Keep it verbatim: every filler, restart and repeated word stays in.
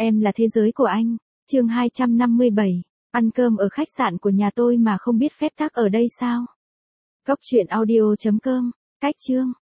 Em là thế giới của anh. Chương hai trăm năm mươi bảy. Ăn cơm ở khách sạn của nhà tôi mà không biết phép tắc ở đây sao? Cốc truyện audio chấm com. Cách chương.